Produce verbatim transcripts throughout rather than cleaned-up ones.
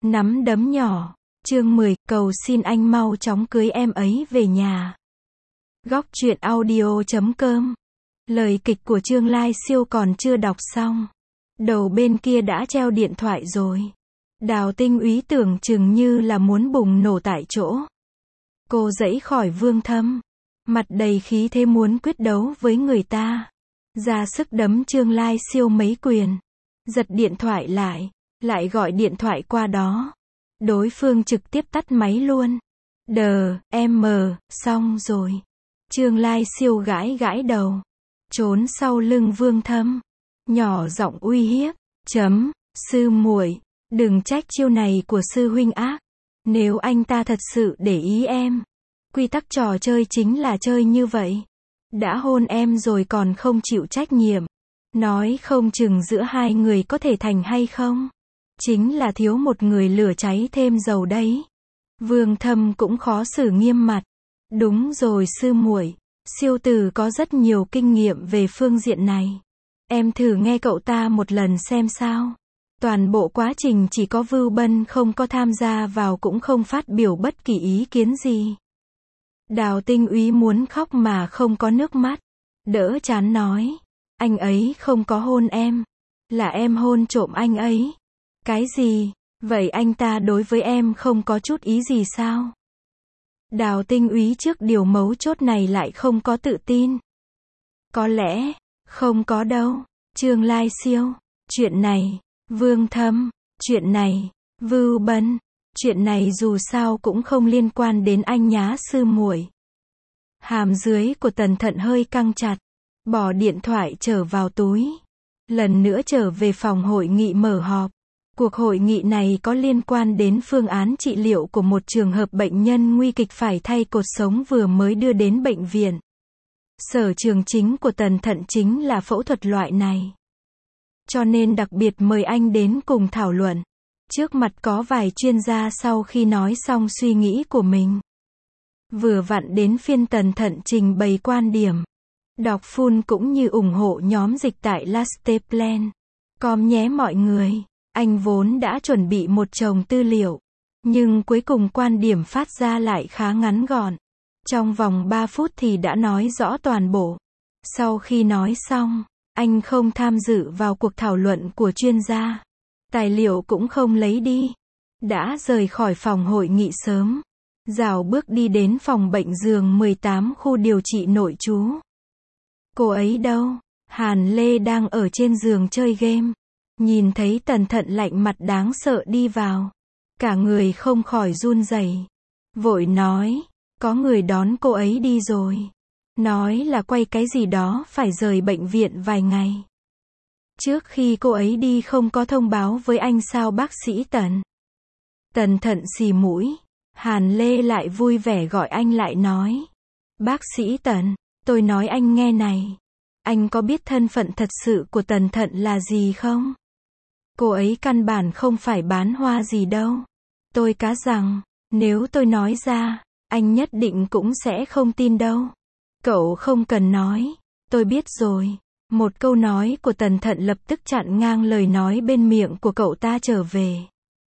Nắm đấm nhỏ. Chương mười, cầu xin anh mau chóng cưới em ấy về nhà. Góc truyện audio chấm com. Lời kịch của Chương Lai Siêu còn chưa đọc xong. Đầu bên kia đã treo điện thoại rồi. Đào Tinh Úy tưởng chừng như là muốn bùng nổ tại chỗ. Cô giãy khỏi Vương Thâm. Mặt đầy khí thế muốn quyết đấu với người ta. Ra sức đấm Chương Lai Siêu mấy quyền. Giật điện thoại lại. Lại gọi điện thoại qua đó. Đối phương trực tiếp tắt máy luôn. Đờ, em mờ, xong rồi. Chương Lai Siêu gãi gãi đầu. Trốn sau lưng Vương Thâm. Nhỏ giọng uy hiếp. Chấm, sư muội, đừng trách chiêu này của sư huynh ác. Nếu anh ta thật sự để ý em. Quy tắc trò chơi chính là chơi như vậy. Đã hôn em rồi còn không chịu trách nhiệm. Nói không chừng giữa hai người có thể thành hay không. Chính là thiếu một người lửa cháy thêm dầu đấy. Vương Thâm cũng khó xử nghiêm mặt. Đúng rồi sư muội, siêu tử có rất nhiều kinh nghiệm về phương diện này. Em thử nghe cậu ta một lần xem sao. Toàn bộ quá trình chỉ có Vưu Bân không có tham gia vào cũng không phát biểu bất kỳ ý kiến gì. Đào Tinh Úy muốn khóc mà không có nước mắt. Đỡ chán nói. Anh ấy không có hôn em. Là em hôn trộm anh ấy. Cái gì? Vậy anh ta đối với em không có chút ý gì sao? Đào Tinh Úy trước điều mấu chốt này lại không có tự tin. Có lẽ, không có đâu. Chương Lai Siêu, chuyện này, Vương Thâm, chuyện này, Vưu Bân, chuyện này dù sao cũng không liên quan đến anh nhá sư muội. Hàm dưới của Tần Thận hơi căng chặt, bỏ điện thoại trở vào túi. Lần nữa trở về phòng hội nghị mở họp. Cuộc hội nghị này có liên quan đến phương án trị liệu của một trường hợp bệnh nhân nguy kịch phải thay cột sống vừa mới đưa đến bệnh viện. Sở trường chính của Tần Thận chính là phẫu thuật loại này. Cho nên đặc biệt mời anh đến cùng thảo luận. Trước mặt có vài chuyên gia sau khi nói xong suy nghĩ của mình. Vừa vặn đến phiên Tần Thận trình bày quan điểm. Đọc full cũng như ủng hộ nhóm dịch tại Lasteplan. Com nhé mọi người. Anh vốn đã chuẩn bị một chồng tư liệu. Nhưng cuối cùng quan điểm phát ra lại khá ngắn gọn. Trong vòng ba phút thì đã nói rõ toàn bộ. Sau khi nói xong, anh không tham dự vào cuộc thảo luận của chuyên gia. Tài liệu cũng không lấy đi. Đã rời khỏi phòng hội nghị sớm. Rảo bước đi đến phòng bệnh giường mười tám khu điều trị nội trú. Cô ấy đâu? Hàn Lê đang ở trên giường chơi game. Nhìn thấy Tần Thận lạnh mặt đáng sợ đi vào. Cả người không khỏi run rẩy. Vội nói. Có người đón cô ấy đi rồi. Nói là quay cái gì đó phải rời bệnh viện vài ngày. Trước khi cô ấy đi không có thông báo với anh sao bác sĩ Tần. Tần Thận xì mũi. Hàn Lê lại vui vẻ gọi anh lại nói. Bác sĩ Tần, tôi nói anh nghe này. Anh có biết thân phận thật sự của Tần Thận là gì không? Cô ấy căn bản không phải bán hoa gì đâu. Tôi cá rằng, nếu tôi nói ra, anh nhất định cũng sẽ không tin đâu. Cậu không cần nói, tôi biết rồi. Một câu nói của Tần Thận lập tức chặn ngang lời nói bên miệng của cậu ta trở về.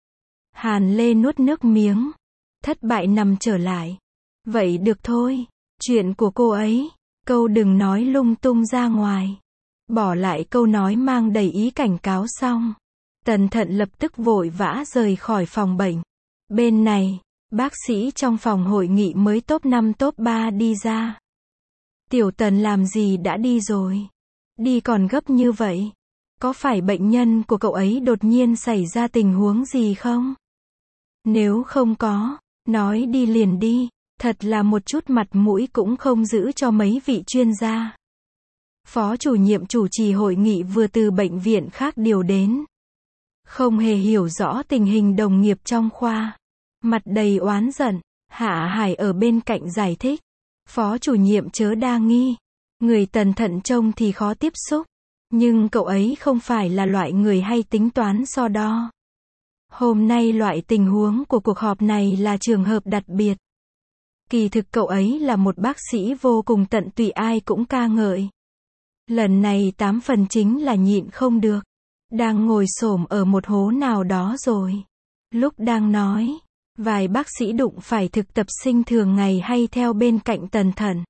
Hàn Lê nuốt nước miếng. Thất bại nằm trở lại. Vậy được thôi, chuyện của cô ấy, câu đừng nói lung tung ra ngoài. Bỏ lại câu nói mang đầy ý cảnh cáo xong. Tần Thận lập tức vội vã rời khỏi phòng bệnh. Bên này, bác sĩ trong phòng hội nghị mới top năm top ba đi ra. Tiểu Tần làm gì đã đi rồi? Đi còn gấp như vậy? Có phải bệnh nhân của cậu ấy đột nhiên xảy ra tình huống gì không? Nếu không có, nói đi liền đi. Thật là một chút mặt mũi cũng không giữ cho mấy vị chuyên gia. Phó chủ nhiệm chủ trì hội nghị vừa từ bệnh viện khác điều đến. Không hề hiểu rõ tình hình đồng nghiệp trong khoa. Mặt đầy oán giận. Hạ Hải ở bên cạnh giải thích. Phó chủ nhiệm chớ đa nghi. Người Tần Thận trông thì khó tiếp xúc. Nhưng cậu ấy không phải là loại người hay tính toán so đo. Hôm nay loại tình huống của cuộc họp này là trường hợp đặc biệt. Kỳ thực cậu ấy là một bác sĩ vô cùng tận tụy ai cũng ca ngợi. Lần này tám phần chính là nhịn không được. Đang ngồi xổm ở một hố nào đó rồi. Lúc đang nói, vài bác sĩ đụng phải thực tập sinh thường ngày hay theo bên cạnh Tần Thận.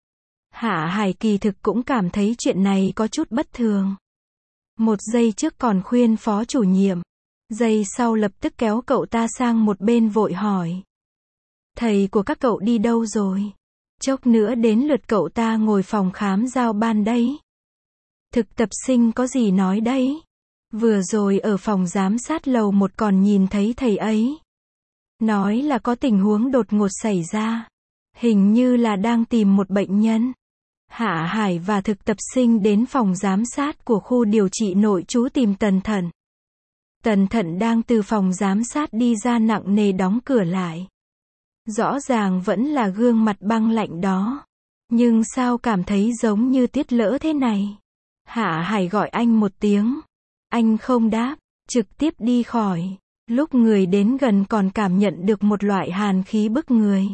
Hạ Hải kỳ thực cũng cảm thấy chuyện này có chút bất thường. Một giây trước còn khuyên phó chủ nhiệm, giây sau lập tức kéo cậu ta sang một bên vội hỏi. Thầy của các cậu đi đâu rồi? Chốc nữa đến lượt cậu ta ngồi phòng khám giao ban đấy. Thực tập sinh có gì nói đấy? Vừa rồi ở phòng giám sát lầu một còn nhìn thấy thầy ấy. Nói là có tình huống đột ngột xảy ra. Hình như là đang tìm một bệnh nhân. Hạ Hải và thực tập sinh đến phòng giám sát của khu điều trị nội trú tìm Tần Thận. Tần Thận đang từ phòng giám sát đi ra nặng nề đóng cửa lại. Rõ ràng vẫn là gương mặt băng lạnh đó. Nhưng sao cảm thấy giống như tiết lỡ thế này? Hạ Hải gọi anh một tiếng. Anh không đáp, trực tiếp đi khỏi. Lúc người đến gần còn cảm nhận được một loại hàn khí bức người.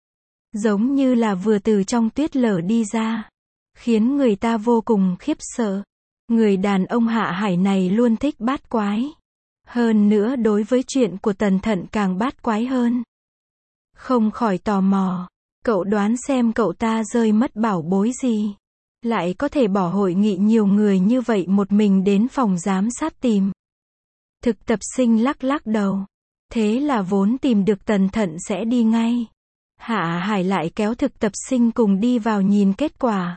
Giống như là vừa từ trong tuyết lở đi ra. Khiến người ta vô cùng khiếp sợ. Người đàn ông Hạ Hải này luôn thích bát quái. Hơn nữa đối với chuyện của Tần Thận càng bát quái hơn. Không khỏi tò mò. Cậu đoán xem cậu ta rơi mất bảo bối gì. Lại có thể bỏ hội nghị nhiều người như vậy một mình đến phòng giám sát tìm. Thực tập sinh lắc lắc đầu. Thế là vốn tìm được Tần Thận sẽ đi ngay. Hạ Hải lại kéo thực tập sinh cùng đi vào nhìn kết quả.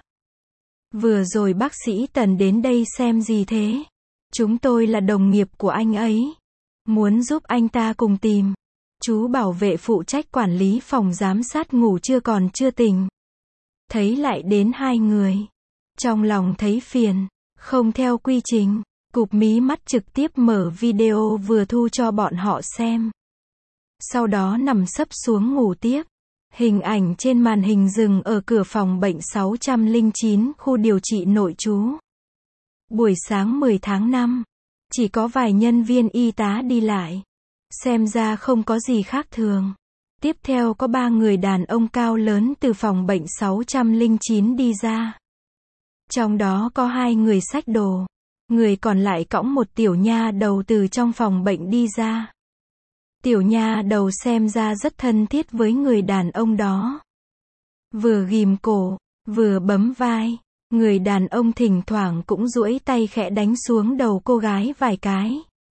Vừa rồi bác sĩ Tần đến đây xem gì thế? Chúng tôi là đồng nghiệp của anh ấy. Muốn giúp anh ta cùng tìm. Chú bảo vệ phụ trách quản lý phòng giám sát ngủ chưa còn chưa tỉnh. Thấy lại đến hai người. Trong lòng thấy phiền. Không theo quy trình. Cụp mí mắt trực tiếp mở video vừa thu cho bọn họ xem. Sau đó nằm sấp xuống ngủ tiếp. Hình ảnh trên màn hình dừng ở cửa phòng bệnh sáu trăm lẻ chín khu điều trị nội trú. Buổi sáng mười tháng năm. Chỉ có vài nhân viên y tá đi lại. Xem ra không có gì khác thường. Tiếp theo có ba người đàn ông cao lớn từ phòng bệnh sáu trăm lẻ chín đi ra. Trong đó có hai người xách đồ. Người còn lại cõng một tiểu nha đầu từ trong phòng bệnh đi ra. Tiểu nha đầu xem ra rất thân thiết với người đàn ông đó. Vừa ghim cổ, vừa bấm vai. Người đàn ông thỉnh thoảng cũng duỗi tay khẽ đánh xuống đầu cô gái vài cái.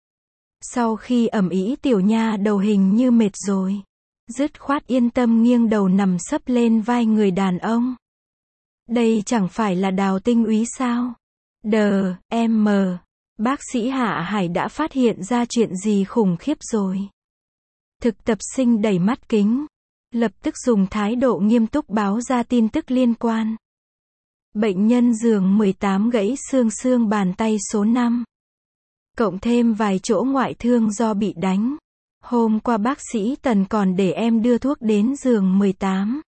Sau khi ầm ĩ tiểu nha đầu hình như mệt rồi. Dứt khoát yên tâm nghiêng đầu nằm sấp lên vai người đàn ông. Đây chẳng phải là Đào Tinh úy sao? Đờ, em mờ. Bác sĩ Hạ Hải đã phát hiện ra chuyện gì khủng khiếp rồi. Thực tập sinh đẩy mắt kính. Lập tức dùng thái độ nghiêm túc báo ra tin tức liên quan. Bệnh nhân giường mười tám gãy xương xương bàn tay số năm. Cộng thêm vài chỗ ngoại thương do bị đánh. Hôm qua bác sĩ Tần còn để em đưa thuốc đến giường mười tám.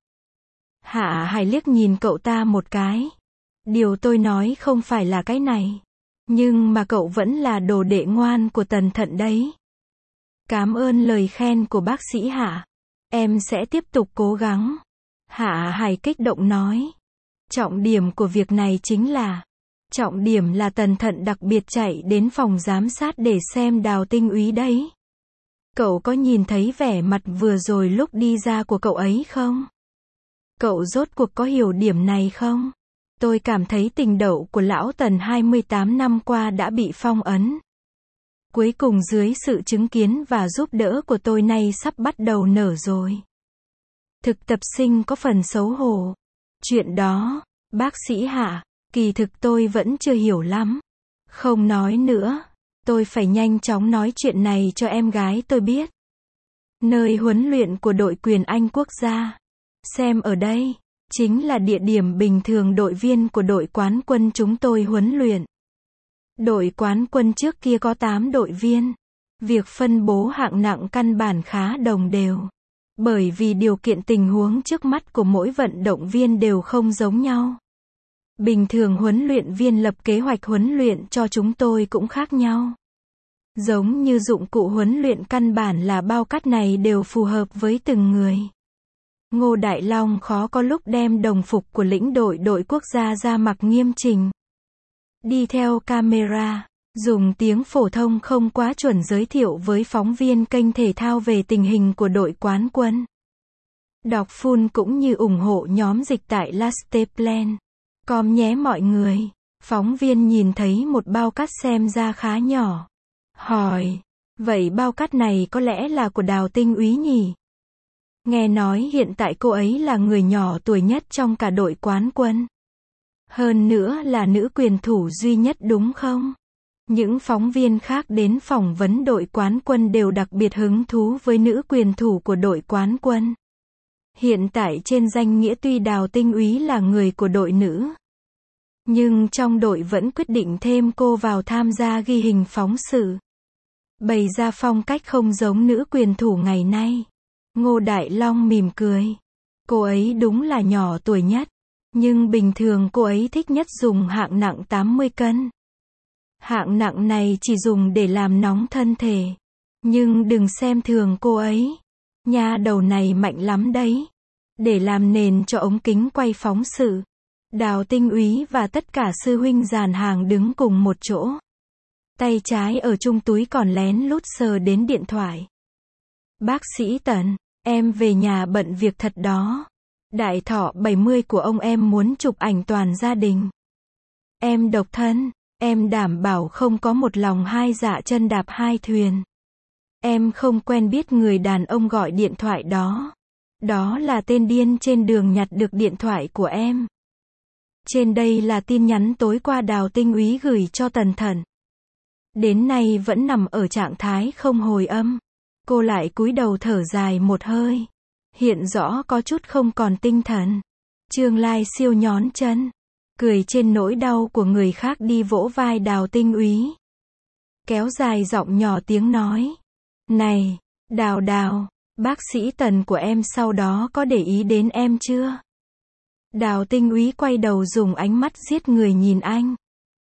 Hạ Hải liếc nhìn cậu ta một cái. Điều tôi nói không phải là cái này. Nhưng mà cậu vẫn là đồ đệ ngoan của Tần Thận đấy. Cảm ơn lời khen của bác sĩ Hạ. Em sẽ tiếp tục cố gắng. Hạ Hải kích động nói. Trọng điểm của việc này chính là. Trọng điểm là Tần Thận đặc biệt chạy đến phòng giám sát để xem Đào Tinh úy đấy. Cậu có nhìn thấy vẻ mặt vừa rồi lúc đi ra của cậu ấy không? Cậu rốt cuộc có hiểu điểm này không? Tôi cảm thấy tình đậu của lão Tần hai mươi tám năm qua đã bị phong ấn. Cuối cùng dưới sự chứng kiến và giúp đỡ của tôi nay sắp bắt đầu nở rồi. Thực tập sinh có phần xấu hổ. Chuyện đó, bác sĩ Hạ, kỳ thực tôi vẫn chưa hiểu lắm. Không nói nữa, tôi phải nhanh chóng nói chuyện này cho em gái tôi biết. Nơi huấn luyện của đội quyền Anh quốc gia. Xem ở đây, chính là địa điểm bình thường đội viên của đội quán quân chúng tôi huấn luyện. Đội quán quân trước kia có tám đội viên. Việc phân bố hạng nặng căn bản khá đồng đều. Bởi vì điều kiện tình huống trước mắt của mỗi vận động viên đều không giống nhau. Bình thường huấn luyện viên lập kế hoạch huấn luyện cho chúng tôi cũng khác nhau. Giống như dụng cụ huấn luyện căn bản là bao cát này đều phù hợp với từng người. Ngô Đại Long khó có lúc đem đồng phục của lĩnh đội đội quốc gia ra mặc nghiêm chỉnh. Đi theo camera, Dùng tiếng phổ thông không quá chuẩn giới thiệu với phóng viên kênh thể thao về tình hình của đội quán quân. Đọc full cũng như ủng hộ nhóm dịch tại lasteplan chấm com nhé mọi người. Phóng viên nhìn thấy một bao cát xem ra khá nhỏ. Hỏi, vậy bao cát này có lẽ là của Đào Tinh Úy nhỉ? Nghe nói hiện tại cô ấy là người nhỏ tuổi nhất trong cả đội quán quân. Hơn nữa là nữ quyền thủ duy nhất đúng không? Những phóng viên khác đến phỏng vấn đội quán quân đều đặc biệt hứng thú với nữ quyền thủ của đội quán quân. Hiện tại trên danh nghĩa tuy Đào Tinh Úy là người của đội nữ, nhưng trong đội vẫn quyết định thêm cô vào tham gia ghi hình phóng sự. Bày ra phong cách không giống nữ quyền thủ ngày nay. Ngô Đại Long mỉm cười. Cô ấy đúng là nhỏ tuổi nhất, nhưng bình thường cô ấy thích nhất dùng hạng nặng tám mươi cân. Hạng nặng này chỉ dùng để làm nóng thân thể. Nhưng đừng xem thường cô ấy. Nha đầu này mạnh lắm đấy. Để làm nền cho ống kính quay phóng sự, Đào Tinh Úy và tất cả sư huynh dàn hàng đứng cùng một chỗ. Tay trái ở chung túi còn lén lút sờ đến điện thoại. Bác sĩ Tần, em về nhà bận việc thật đó. Đại thọ bảy mươi của ông em muốn chụp ảnh toàn gia đình. Em độc thân, em đảm bảo không có một lòng hai dạ chân đạp hai thuyền. Em không quen biết người đàn ông gọi điện thoại đó. Đó là tên điên trên đường nhặt được điện thoại của em. Trên đây là tin nhắn tối qua Đào Tinh Úy gửi cho Tần Thận. Đến nay vẫn nằm ở trạng thái không hồi âm. Cô lại cúi đầu thở dài một hơi. Hiện rõ có chút không còn tinh thần. Trương Lai Siêu nhón chân, cười trên nỗi đau của người khác đi vỗ vai Đào Tinh Úy. Kéo dài giọng nhỏ tiếng nói. Này, Đào Đào, bác sĩ Tần của em sau đó có để ý đến em chưa? Đào Tinh Úy quay đầu dùng ánh mắt giết người nhìn anh.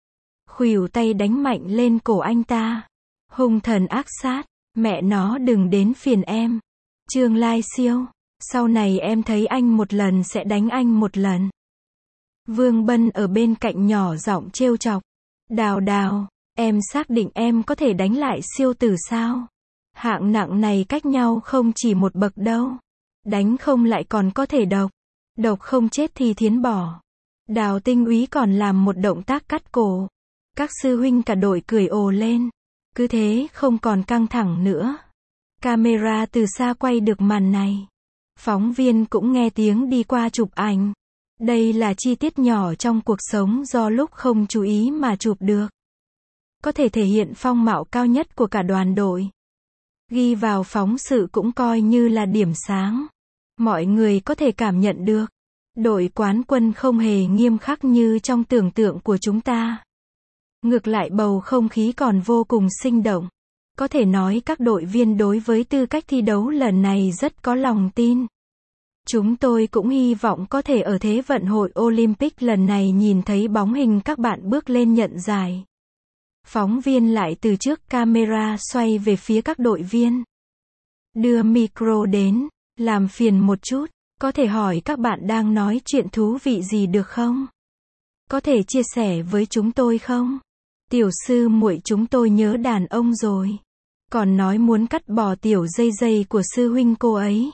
Khuỷu tay đánh mạnh lên cổ anh ta. Hung thần ác sát, mẹ nó đừng đến phiền em. Trương Lai Siêu, sau này em thấy anh một lần sẽ đánh anh một lần. Vương Bân ở bên cạnh nhỏ giọng trêu chọc. Đào Đào, em xác định em có thể đánh lại Siêu tử sao? Hạng nặng này cách nhau không chỉ một bậc đâu. Đánh không lại còn có thể độc. Độc không chết thì thiến bỏ. Đào Tinh Úy còn làm một động tác cắt cổ. Các sư huynh cả đội cười ồ lên. Cứ thế không còn căng thẳng nữa. Camera từ xa quay được màn này. Phóng viên cũng nghe tiếng đi qua chụp ảnh. Đây là chi tiết nhỏ trong cuộc sống do lúc không chú ý mà chụp được. Có thể thể hiện phong mạo cao nhất của cả đoàn đội. Ghi vào phóng sự cũng coi như là điểm sáng. Mọi người có thể cảm nhận được. Đội quán quân không hề nghiêm khắc như trong tưởng tượng của chúng ta. Ngược lại bầu không khí còn vô cùng sinh động. Có thể nói các đội viên đối với tư cách thi đấu lần này rất có lòng tin. Chúng tôi cũng hy vọng có thể ở Thế vận hội Olympic lần này nhìn thấy bóng hình các bạn bước lên nhận giải. Phóng viên lại từ trước camera xoay về phía các đội viên. Đưa micro đến, làm phiền một chút, có thể hỏi các bạn đang nói chuyện thú vị gì được không? Có thể chia sẻ với chúng tôi không? Tiểu sư muội chúng tôi nhớ đàn ông rồi. Còn nói muốn cắt bỏ tiểu dây dây của sư huynh cô ấy.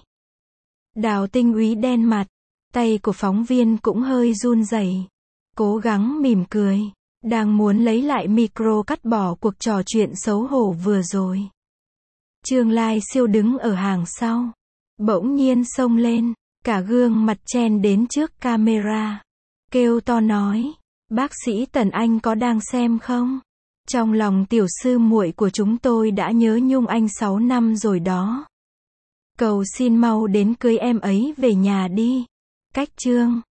Đào Tinh Úy đen mặt, tay của phóng viên cũng hơi run rẩy. Cố gắng mỉm cười, đang muốn lấy lại micro cắt bỏ cuộc trò chuyện xấu hổ vừa rồi. Trương Lai Siêu đứng ở hàng sau, bỗng nhiên xông lên, cả gương mặt chen đến trước camera, kêu to nói, bác sĩ Tần anh có đang xem không? Trong lòng tiểu sư muội của chúng tôi đã nhớ nhung anh sáu năm rồi đó. Cầu xin mau đến cưới em ấy về nhà đi. Cách chương